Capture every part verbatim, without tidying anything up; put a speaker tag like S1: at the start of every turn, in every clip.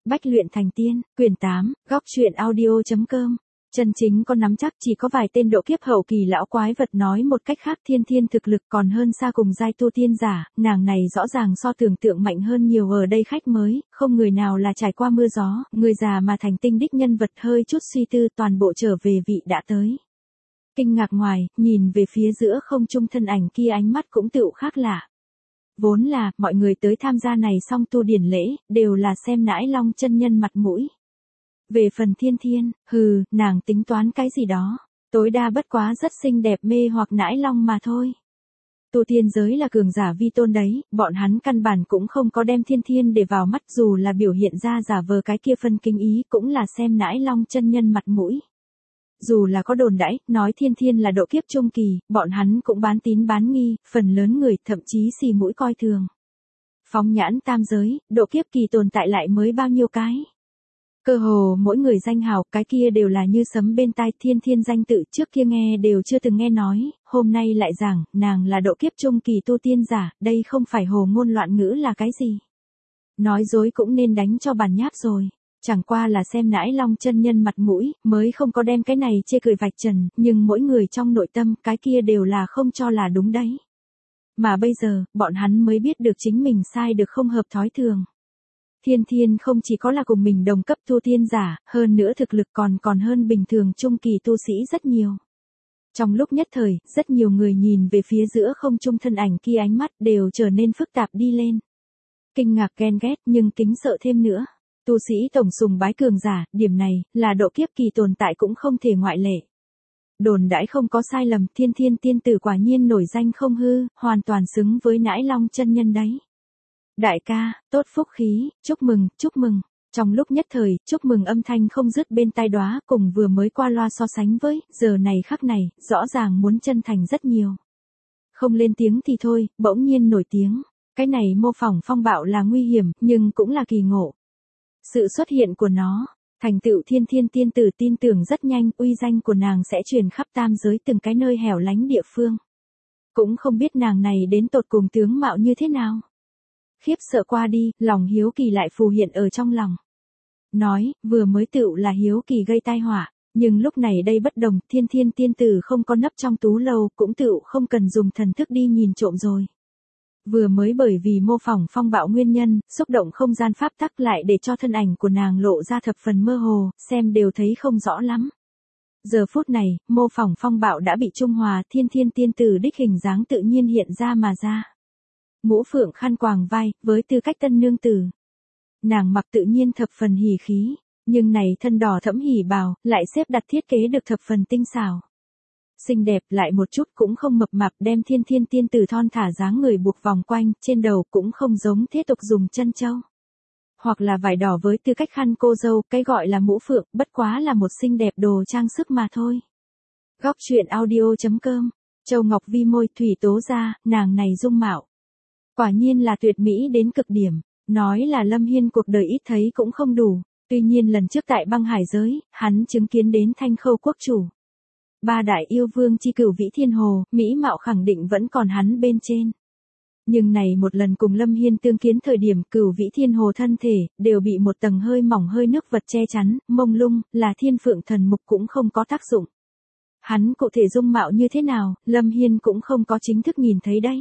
S1: Bách luyện thành tiên, quyển tám, góc truyện audio.com. Chân chính có nắm chắc chỉ có vài tên độ kiếp hậu kỳ lão quái vật, nói một cách khác Thiên Thiên thực lực còn hơn xa cùng giai tu tiên giả, nàng này rõ ràng so tưởng tượng mạnh hơn nhiều. Ở đây khách mới, không người nào là trải qua mưa gió, người già mà thành tinh đích nhân vật hơi chút suy tư toàn bộ trở về vị đã tới. Kinh ngạc ngoài, nhìn về phía giữa không trung thân ảnh kia ánh mắt cũng tựu khác lạ. Vốn là, mọi người tới tham gia này xong tu điển lễ, đều là xem nãi long chân nhân mặt mũi. Về phần Thiên Thiên, hừ, nàng tính toán cái gì đó, tối đa bất quá rất xinh đẹp mê hoặc nãi long mà thôi. Tu tiên giới là cường giả vi tôn đấy, bọn hắn căn bản cũng không có đem Thiên Thiên để vào mắt, dù là biểu hiện ra giả vờ cái kia phân kính ý cũng là xem nãi long chân nhân mặt mũi. Dù là có đồn đãi, nói Thiên Thiên là độ kiếp trung kỳ, bọn hắn cũng bán tín bán nghi, phần lớn người thậm chí xì mũi coi thường. Phóng nhãn tam giới, độ kiếp kỳ tồn tại lại mới bao nhiêu cái. Cơ hồ mỗi người danh hào, cái kia đều là như sấm bên tai. Thiên Thiên danh tự trước kia nghe đều chưa từng nghe nói, hôm nay lại giảng, nàng là độ kiếp trung kỳ tu tiên giả, đây không phải hồ ngôn loạn ngữ là cái gì. Nói dối cũng nên đánh cho bản nháp rồi. Chẳng qua là xem nãi long chân nhân mặt mũi, mới không có đem cái này chê cười vạch trần, nhưng mỗi người trong nội tâm, cái kia đều là không cho là đúng đấy. Mà bây giờ, bọn hắn mới biết được chính mình sai được không hợp thói thường. Thiên Thiên không chỉ có là cùng mình đồng cấp tu tiên giả, hơn nữa thực lực còn còn hơn bình thường trung kỳ tu sĩ rất nhiều. Trong lúc nhất thời, rất nhiều người nhìn về phía giữa không trung thân ảnh kia ánh mắt đều trở nên phức tạp đi lên. Kinh ngạc ghen ghét nhưng kính sợ thêm nữa. Tu sĩ tổng sùng bái cường giả, điểm này, là độ kiếp kỳ tồn tại cũng không thể ngoại lệ. Đồn đãi không có sai lầm, Thiên Thiên tiên tử quả nhiên nổi danh không hư, hoàn toàn xứng với nãi long chân nhân đấy. Đại ca, tốt phúc khí, chúc mừng, chúc mừng. Trong lúc nhất thời, chúc mừng âm thanh không dứt bên tai đóa, cùng vừa mới qua loa so sánh với, giờ này khắc này, rõ ràng muốn chân thành rất nhiều. Không lên tiếng thì thôi, bỗng nhiên nổi tiếng. Cái này mô phỏng phong bạo là nguy hiểm, nhưng cũng là kỳ ngộ. Sự xuất hiện của nó, thành tựu Thiên Thiên tiên tử tin tưởng rất nhanh, uy danh của nàng sẽ truyền khắp tam giới từng cái nơi hẻo lánh địa phương. Cũng không biết nàng này đến tột cùng tướng mạo như thế nào. Khiếp sợ qua đi, lòng hiếu kỳ lại phù hiện ở trong lòng. Nói, vừa mới tựu là hiếu kỳ gây tai họa, nhưng lúc này đây bất đồng, Thiên Thiên tiên tử không có nấp trong tú lâu, cũng tựu không cần dùng thần thức đi nhìn trộm rồi. Vừa mới bởi vì mô phỏng phong bạo nguyên nhân, xúc động không gian pháp tắc lại để cho thân ảnh của nàng lộ ra thập phần mơ hồ, xem đều thấy không rõ lắm. Giờ phút này, mô phỏng phong bạo đã bị trung hòa, Thiên Thiên tiên tử đích hình dáng tự nhiên hiện ra mà ra. Ngũ phượng khăn quàng vai, với tư cách tân nương tử. Nàng mặc tự nhiên thập phần hỉ khí, nhưng này thân đỏ thẫm hỉ bào, lại xếp đặt thiết kế được thập phần tinh xảo. Xinh đẹp lại một chút cũng không mập mạp, đem Thiên Thiên tiên tử thon thả dáng người buộc vòng quanh, trên đầu cũng không giống thế tục dùng chân châu. Hoặc là vải đỏ với tư cách khăn cô dâu, cái gọi là mũ phượng, bất quá là một xinh đẹp đồ trang sức mà thôi. Góc truyện audio.com, Châu Ngọc Vi môi thủy tố ra, nàng này dung mạo. Quả nhiên là tuyệt mỹ đến cực điểm, nói là Lâm Hiên cuộc đời ít thấy cũng không đủ, tuy nhiên lần trước tại băng hải giới, hắn chứng kiến đến Thanh Khâu quốc chủ. Ba đại yêu vương chi cửu vĩ thiên hồ, mỹ mạo khẳng định vẫn còn hắn bên trên. Nhưng này một lần cùng Lâm Hiên tương kiến thời điểm cửu vĩ thiên hồ thân thể, đều bị một tầng hơi mỏng hơi nước vật che chắn, mông lung, là thiên phượng thần mục cũng không có tác dụng. Hắn cụ thể dung mạo như thế nào, Lâm Hiên cũng không có chính thức nhìn thấy đấy.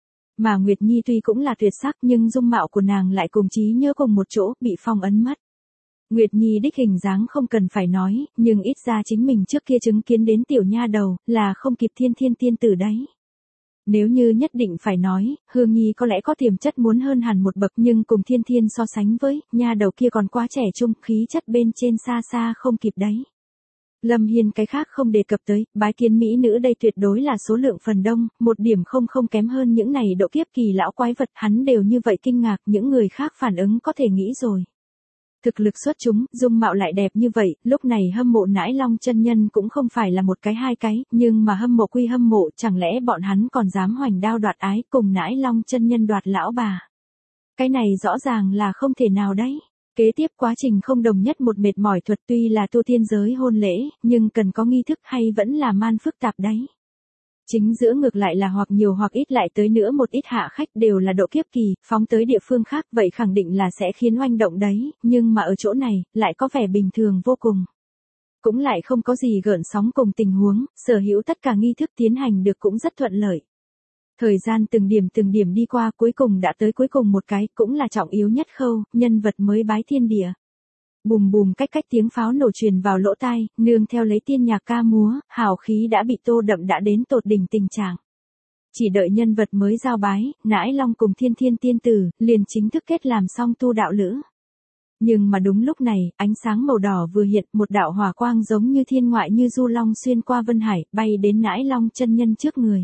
S1: Mà Nguyệt Nhi tuy cũng là tuyệt sắc nhưng dung mạo của nàng lại cùng trí nhớ cùng một chỗ, bị phong ấn mất. Nguyệt Nhi đích hình dáng không cần phải nói, nhưng ít ra chính mình trước kia chứng kiến đến tiểu nha đầu, là không kịp Thiên Thiên tiên tử đấy. Nếu như nhất định phải nói, Hương Nhi có lẽ có tiềm chất muốn hơn hẳn một bậc nhưng cùng Thiên Thiên so sánh với, nha đầu kia còn quá trẻ trung, khí chất bên trên xa xa không kịp đấy. Lâm Hiên cái khác không đề cập tới, bái kiến mỹ nữ đây tuyệt đối là số lượng phần đông, một điểm không không kém hơn những này độ kiếp kỳ lão quái vật, hắn đều như vậy kinh ngạc, những người khác phản ứng có thể nghĩ rồi. Thực lực xuất chúng, dung mạo lại đẹp như vậy, lúc này hâm mộ nãi long chân nhân cũng không phải là một cái hai cái, nhưng mà hâm mộ quy hâm mộ, chẳng lẽ bọn hắn còn dám hoành đao đoạt ái cùng nãi long chân nhân đoạt lão bà. Cái này rõ ràng là không thể nào đấy. Kế tiếp quá trình không đồng nhất một mệt mỏi thuật, tuy là tu tiên giới hôn lễ, nhưng cần có nghi thức hay vẫn là man phức tạp đấy. Chính giữa ngược lại là hoặc nhiều hoặc ít lại tới nữa một ít hạ khách đều là độ kiếp kỳ, phóng tới địa phương khác vậy khẳng định là sẽ khiến oanh động đấy, nhưng mà ở chỗ này, lại có vẻ bình thường vô cùng. Cũng lại không có gì gợn sóng cùng tình huống, sở hữu tất cả nghi thức tiến hành được cũng rất thuận lợi. Thời gian từng điểm từng điểm đi qua cuối cùng đã tới cuối cùng một cái, cũng là trọng yếu nhất khâu, nhân vật mới bái thiên địa. Bùm bùm cách cách tiếng pháo nổ truyền vào lỗ tai, nương theo lấy tiên nhạc ca múa, hào khí đã bị tô đậm đã đến tột đỉnh tình trạng. Chỉ đợi nhân vật mới giao bái, Nãi Long cùng Thiên Thiên tiên tử, liền chính thức kết làm xong tu đạo lữ. Nhưng mà đúng lúc này, ánh sáng màu đỏ vừa hiện, một đạo hỏa quang giống như thiên ngoại như du long xuyên qua vân hải, bay đến Nãi Long chân nhân trước người.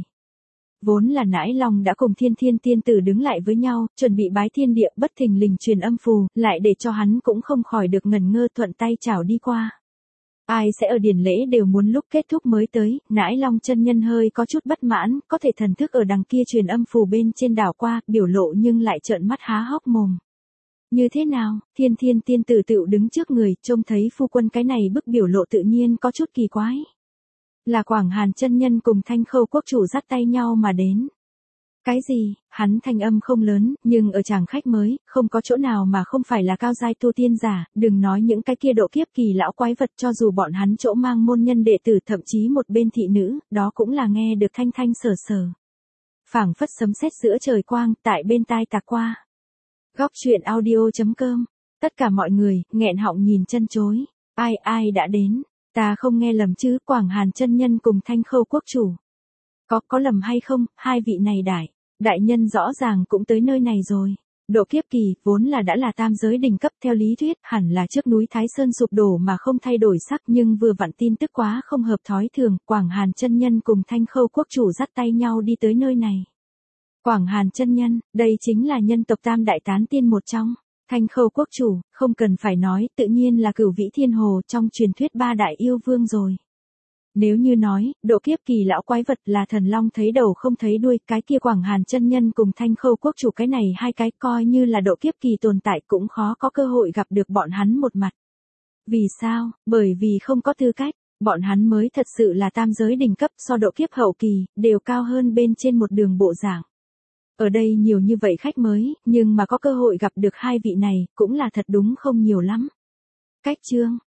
S1: Vốn là Nãi Long đã cùng Thiên Thiên tiên tử đứng lại với nhau, chuẩn bị bái thiên địa, bất thình lình truyền âm phù, lại để cho hắn cũng không khỏi được ngần ngơ thuận tay chảo đi qua. Ai sẽ ở điển lễ đều muốn lúc kết thúc mới tới, Nãi Long chân nhân hơi có chút bất mãn, có thể thần thức ở đằng kia truyền âm phù bên trên đảo qua, biểu lộ nhưng lại trợn mắt há hốc mồm. Như thế nào, Thiên Thiên tiên tử tựu đứng trước người, trông thấy phu quân cái này bức biểu lộ tự nhiên có chút kỳ quái. Là Quảng Hàn chân nhân cùng Thanh Khâu quốc chủ dắt tay nhau mà đến. Cái gì, hắn thanh âm không lớn, nhưng ở chàng khách mới, không có chỗ nào mà không phải là cao giai tu tiên giả, đừng nói những cái kia độ kiếp kỳ lão quái vật cho dù bọn hắn chỗ mang môn nhân đệ tử thậm chí một bên thị nữ, đó cũng là nghe được thanh thanh sở sở. Phảng phất sấm sét giữa trời quang, tại bên tai tạc qua. Góc truyện audio chấm com. Tất cả mọi người, nghẹn họng nhìn chân chối. Ai ai đã đến? Ta không nghe lầm chứ, Quảng Hàn chân nhân cùng Thanh Khâu quốc chủ. Có, có lầm hay không, hai vị này đại, đại nhân rõ ràng cũng tới nơi này rồi. Độ kiếp kỳ, vốn là đã là tam giới đỉnh cấp theo lý thuyết, hẳn là trước núi Thái Sơn sụp đổ mà không thay đổi sắc nhưng vừa vặn tin tức quá không hợp thói thường, Quảng Hàn chân nhân cùng Thanh Khâu quốc chủ dắt tay nhau đi tới nơi này. Quảng Hàn chân nhân, đây chính là nhân tộc tam đại tán tiên một trong. Thanh Khâu quốc chủ, không cần phải nói, tự nhiên là Cửu Vĩ Thiên Hồ trong truyền thuyết ba đại yêu vương rồi. Nếu như nói, độ kiếp kỳ lão quái vật là thần long thấy đầu không thấy đuôi, cái kia Quảng Hàn chân nhân cùng Thanh Khâu quốc chủ cái này hai cái coi như là độ kiếp kỳ tồn tại cũng khó có cơ hội gặp được bọn hắn một mặt. Vì sao? Bởi vì không có tư cách, bọn hắn mới thật sự là tam giới đỉnh cấp so độ kiếp hậu kỳ, đều cao hơn bên trên một đường bộ dạng. Ở đây nhiều như vậy khách mới, nhưng mà có cơ hội gặp được hai vị này, cũng là thật đúng không nhiều lắm. Cách chương,